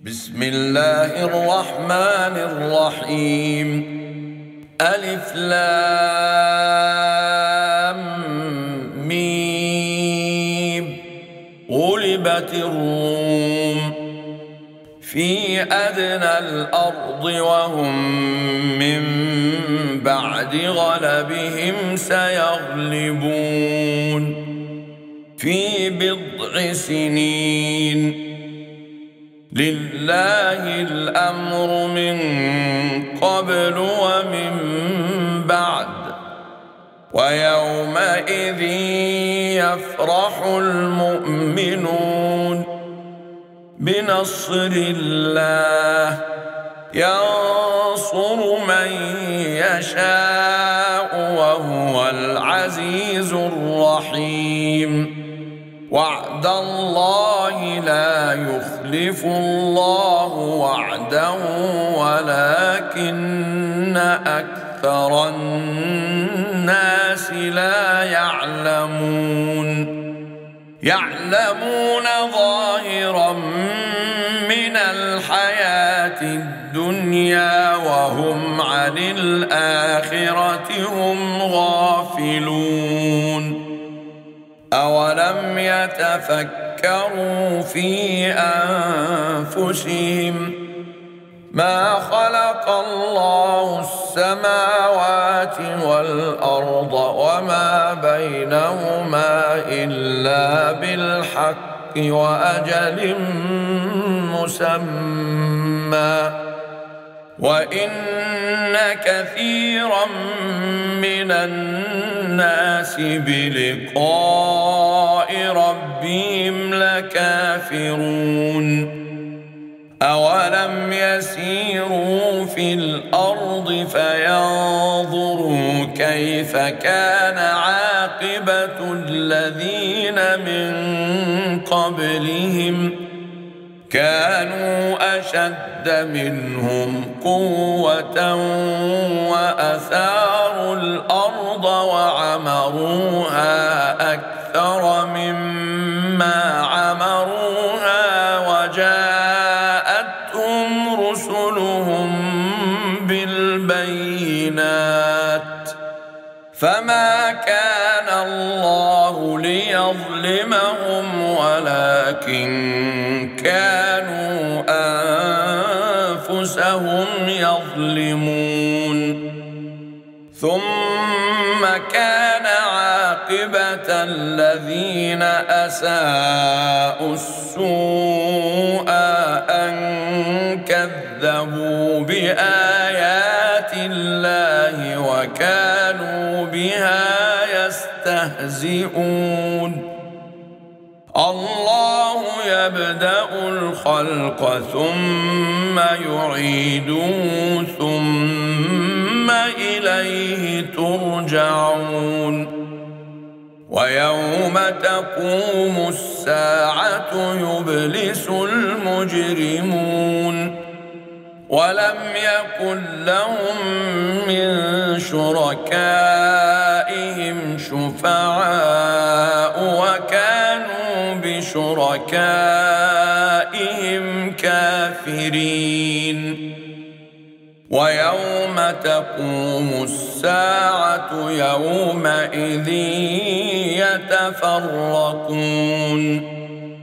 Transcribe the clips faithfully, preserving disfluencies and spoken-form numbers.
بسم الله الرحمن الرحيم. ألف لام ميم. غلبت الروم في أدنى الأرض وهم من بعد غلبهم سيغلبون في بضع سنين. لله الأمر من قبل ومن بعد ويومئذ يفرح المؤمنون بنصر الله ينصر من يشاء وهو العزيز الرحيم. وعد الله لا يخلف الله وعده ولكن أكثر الناس لا يعلمون. يعلمون ظاهرا من الحياة الدنيا وهم عن الآخرة هم غافلون. أولم يتفكروا في أنفسهم ما خلق الله السماوات والأرض وما بينهما إلا بالحق وأجل مسمى وإن كثيرا من الناس بلقاء ربهم لكافرون. أولم يسيروا في الأرض فينظروا كيف كان عاقبة الذين من قبلهم كانوا أشد منهم قوة وأثاروا الأرض وعمروها أكثر مما عمروها وجاءتهم رسلهم بالبينات فما كان الله ليظلمهم ولكن كانوا أنفسهم يظلمون. ثم كان عاقبة الذين أساءوا السوء أن كذبوا بآيات الله وكانوا بها يستهزئون. الله يبدأ الخلق ثم يعيده ثم إليه ترجعون. ويوم تقوم الساعة يبلس المجرمون ولم يكن لهم من شركائهم شفعاء وكانوا بشركائهم كافرين. ويوم تقوم الساعة يومئذ يتفرقون.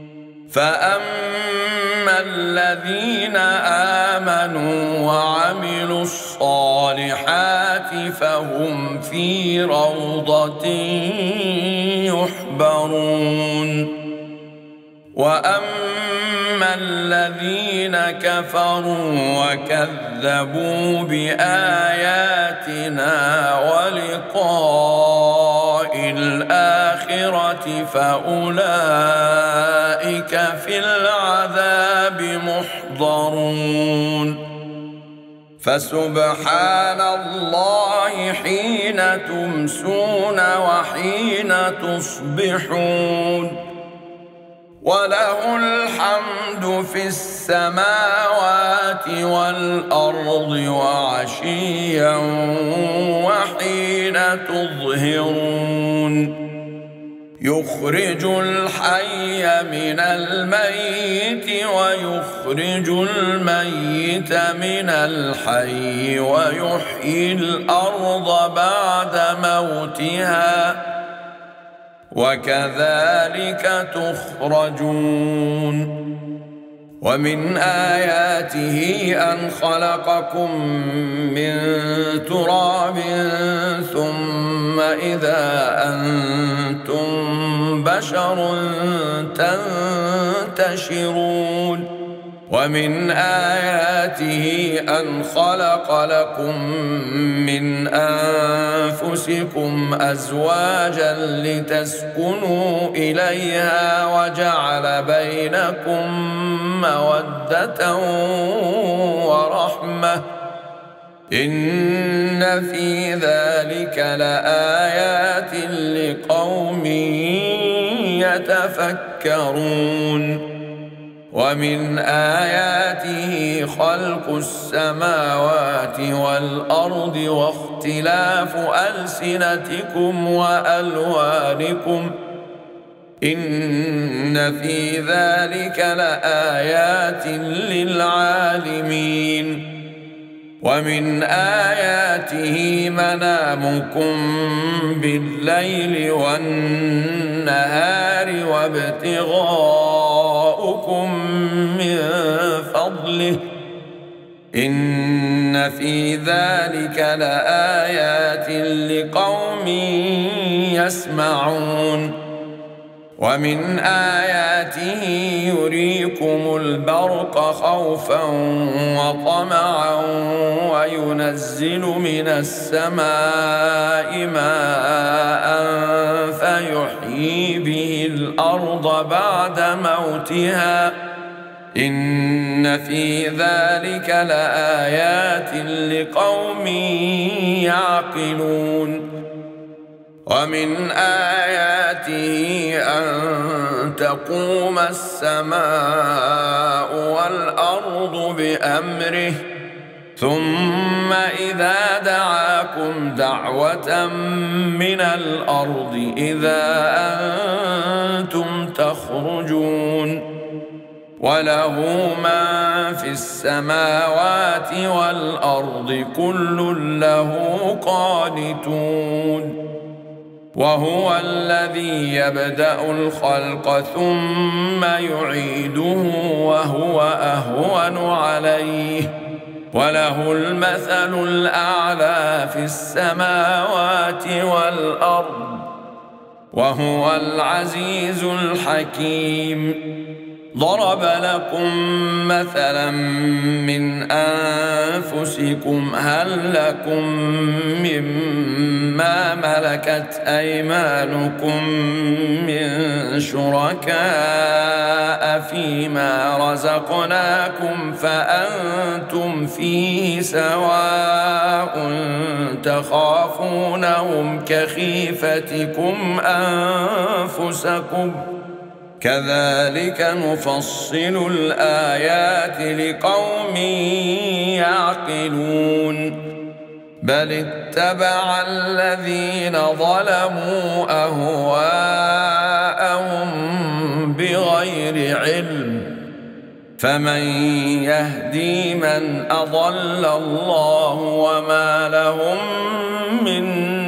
فأما الذين آمنوا وعملوا الصالحات فهم في روضة يحبرون. وأما الذين كفروا وكذبوا بآياتنا ولقاء الآخرة فأولئك في العذاب محضرون. فسبحان الله حين تمسون وحين تصبحون وله الحمد في السماوات والأرض وعشيا وحين تظهرون. يخرج الحي من الميت ويخرج الميت من الحي ويحيي الأرض بعد موتها وكذلك تخرجون. ومن آياته أن خلقكم من تراب ثم إذا أنتم بشر تنتشرون. ومن آياته أن خلق لكم من أنفسكم أزواجا لتسكنوا إليها وجعل بينكم مودة ورحمة إن في ذلك لآيات لقوم يتفكرون. ومن آياته خلق السماوات والأرض واختلاف ألسنتكم وألوانكم إن في ذلك لآيات للعالمين. ومن آياته منامكم بالليل والنهار وابتغاؤكم من فضله إن في ذلك لآيات لقوم يسمعون. ومن آياته يريكم البرق خوفا وطمعا وينزل من السماء ماء فيحيي به الأرض بعد موتها إن في ذلك لآيات لقوم يعقلون. ومن آياته أن تقوم السماء والأرض بأمره ثم إذا دعاكم دعوة من الأرض إذا أنتم تخرجون. وله ما في السماوات والأرض كل له قانتون. وهو الذي يبدأ الخلق ثم يعيده وهو أهون عليه وله المثل الأعلى في السماوات والأرض وهو العزيز الحكيم. ضرب لكم مثلا من أنفسكم هل لكم مما ملكت أيمانكم من شركاء فيما رزقناكم فأنتم فيه سواء تخافونهم كخيفتكم أنفسكم كذلك نفصل الآيات لقوم يعقلون. بل اتبع الذين ظلموا أهواءهم بغير علم فمن يهدي من أضل الله وما لهم من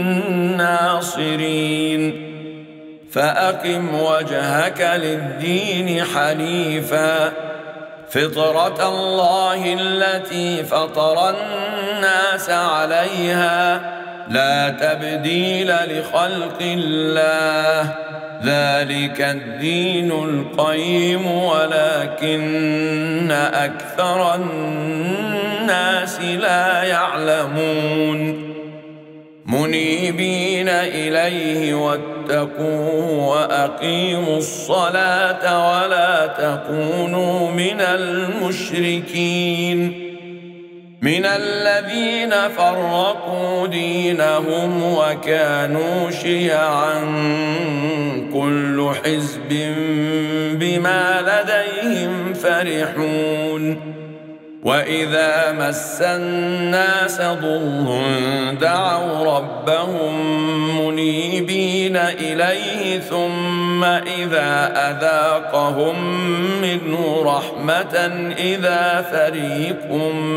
ناصرين. فأقم وجهك للدين حنيفا فطرة الله التي فطر الناس عليها لا تبديل لخلق الله ذلك الدين القيم ولكن أكثر الناس لا يعلمون. منيبين إليه واتقوه وأقيموا الصلاة ولا تكونوا من المشركين من الذين فرقوا دينهم وكانوا شيعا كل حزب بما لديهم فرحون. وإذا مس الناس ضر دعوا ربهم منيبين إليه ثم إذا أذاقهم منه رحمة إذا فريق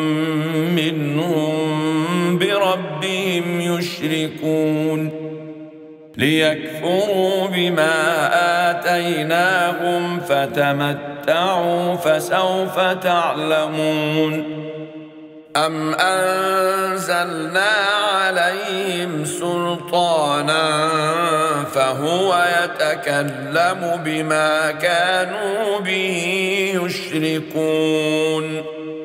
منهم بربهم يشركون ليكفروا بما آتيناهم فتمتعوا فسوف تعلمون أم أنزلنا عليهم سلطانا فهو يتكلم بما كانوا به يشركون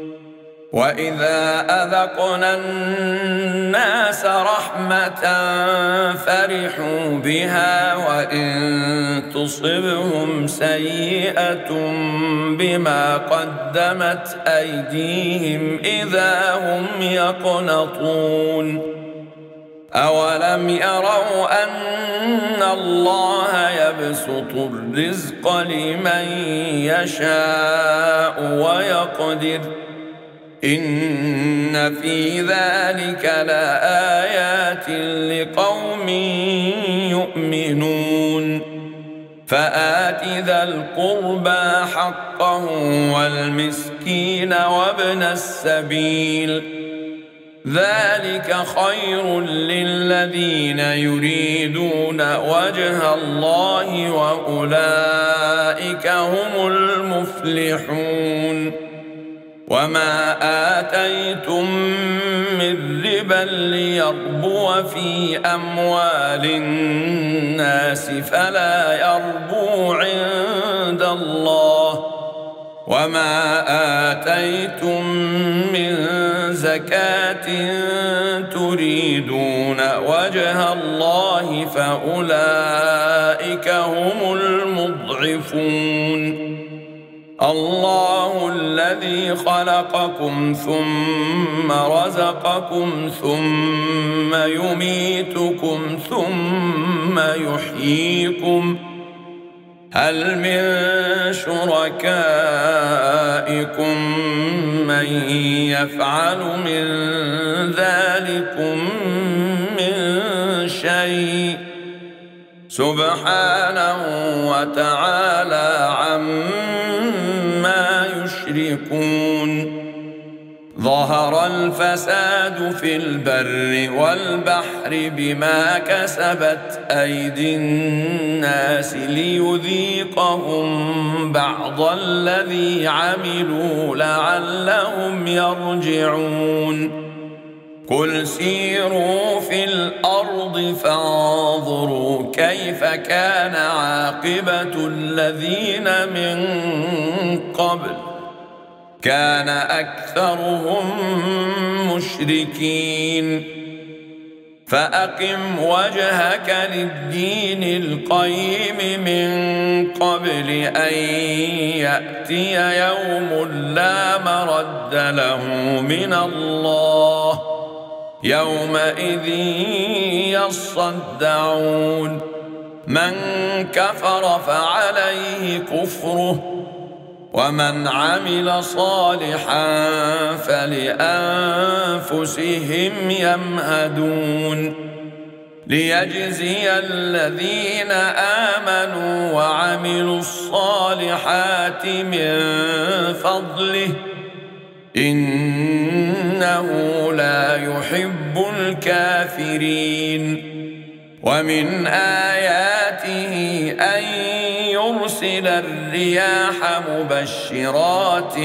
وإذا أذقنا الناس رحمة فرحوا بها وإن تصبهم سيئة بما قدمت أيديهم إذا هم يقنطون أولم يروا أن الله يبسط الرزق لمن يشاء ويقدر إن في ذلك لآيات لقوم يؤمنون فآت ذا القربى حقه والمسكين وابن السبيل ذلك خير للذين يريدون وجه الله وأولئك هم المفلحون وما آتيتم من ربا ليربو في أموال الناس فلا يربو عند الله وما آتيتم من زكاة تريدون وجه الله فأولئك هم المضعفون الله الذي خلقكم ثم رزقكم ثم يميتكم ثم يحييكم هل من شركائكم من يفعل من ذلكم من شيء سبحانه وتعالى عما يشركون ظهر الفساد في البر والبحر بما كسبت أيدي الناس ليذيقهم بعض الذي عملوا لعلهم يرجعون قل سيروا في الأرض فانظروا كيف كان عاقبة الذين من قبل كان أكثرهم مشركين فأقم وجهك للدين القيم من قبل أن يأتي يوم لا مرد له من الله يومئذ يصدعون من كفر فعليه كفره ومن عمل صالحا فلأنفسهم يمهدون ليجزي الذين آمنوا وعملوا الصالحات من فضله إنه لا يحب الكافرين ومن آياته أن يرسل الرياح مبشرات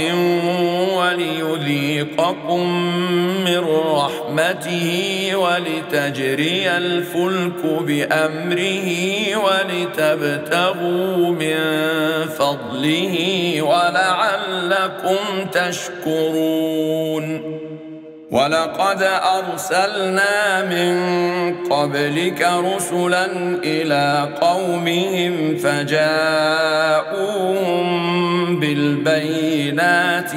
وليذيقكم من رحمته ولتجري الفلك بأمره ولتبتغوا من فضله ولعلكم تشكرون ولقد أرسلنا من قبلك رسلا إلى قومهم فجاءوهم بالبينات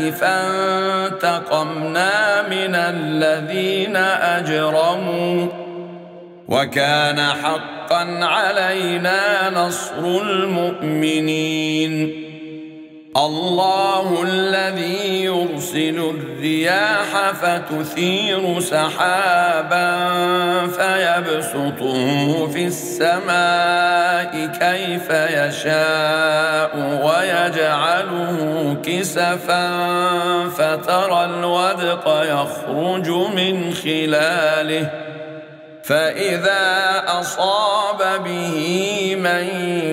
فانتقمنا من الذين أجرموا وكان حقا علينا نصر المؤمنين الله الذي يرسل الرياح فتثير سحابا فيبسطه في السماء كيف يشاء ويجعله كسفا فترى الودق يخرج من خلاله فإذا أصاب به من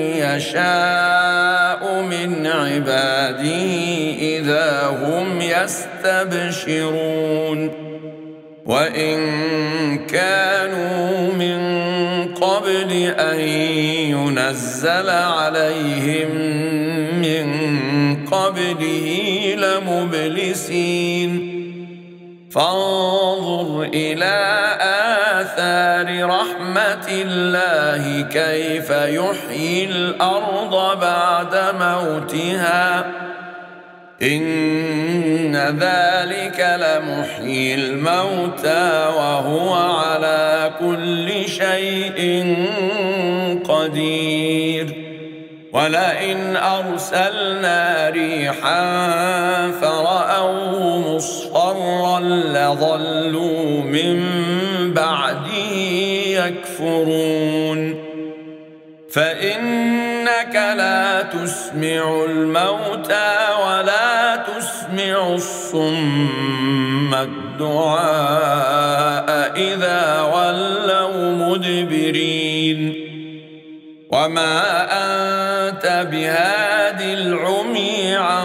يشاء من عباده إذا هم يستبشرون وإن كانوا من قبل أن ينزل عليهم من قبله لمبلسين فانظر إلى آثار رحمة الله كيف يحيي الأرض بعد موتها إن ذلك لمحيي الموتى وهو على كل شيء قدير ولئن أرسلنا ريحا فرأوه مصفرا لظلوا من بعده يكفرون فإنك لا تسمع الموتى ولا تسمع الصم الدعاء إذا ولوا مدبرين وما أنت بهاد العمي عن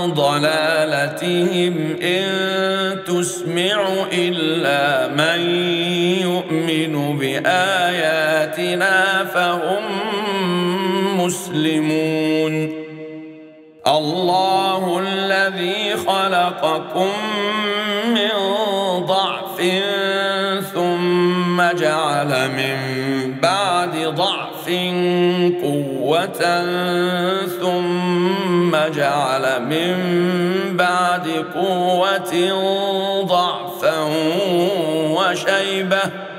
ضلالتهم إن تسمع إلا من يؤمن بآياتنا فهم مسلمون الله الذي خلقكم من ضعف ثم جعل من بعد ضعف قوة ثم جعل من بعد قوة ضعفا وشيبة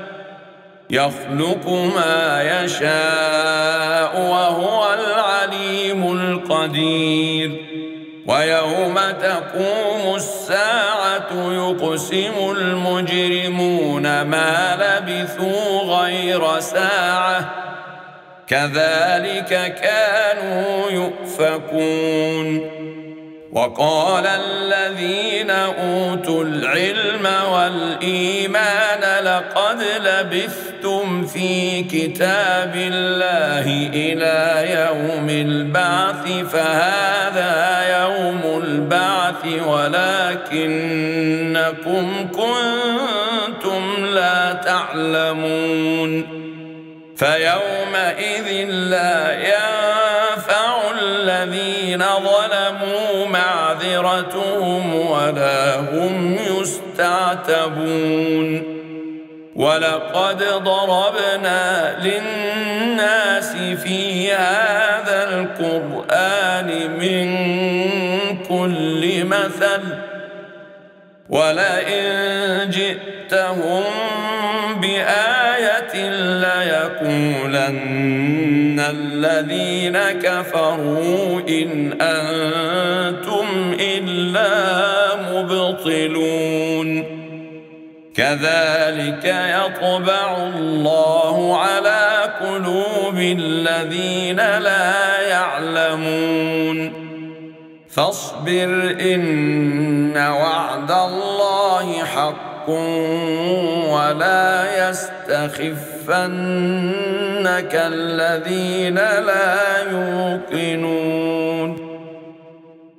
يخلق ما يشاء وهو العليم القدير ويوم تقوم الساعة يقسم المجرمون ما لبثوا غير ساعة كذلك كانوا يؤفكون وقال الذين أوتوا العلم والإيمان لقد لبثتم في كتاب الله إلى يوم البعث فهذا يوم البعث ولكنكم كنتم لا تعلمون فيومئذ لا ينفع الذين ظلموا معذرتهم ولا هم يستعتبون ولقد ضربنا للناس في هذا القرآن من كل مثل ولئن جئتهم بآية ليقولن الذين كفروا إن أنتم إلا مبطلون كذلك يطبع الله على قلوب الذين لا يعلمون فاصبر إن وعد الله حق ولا يستخفنك الذين لا يوقنون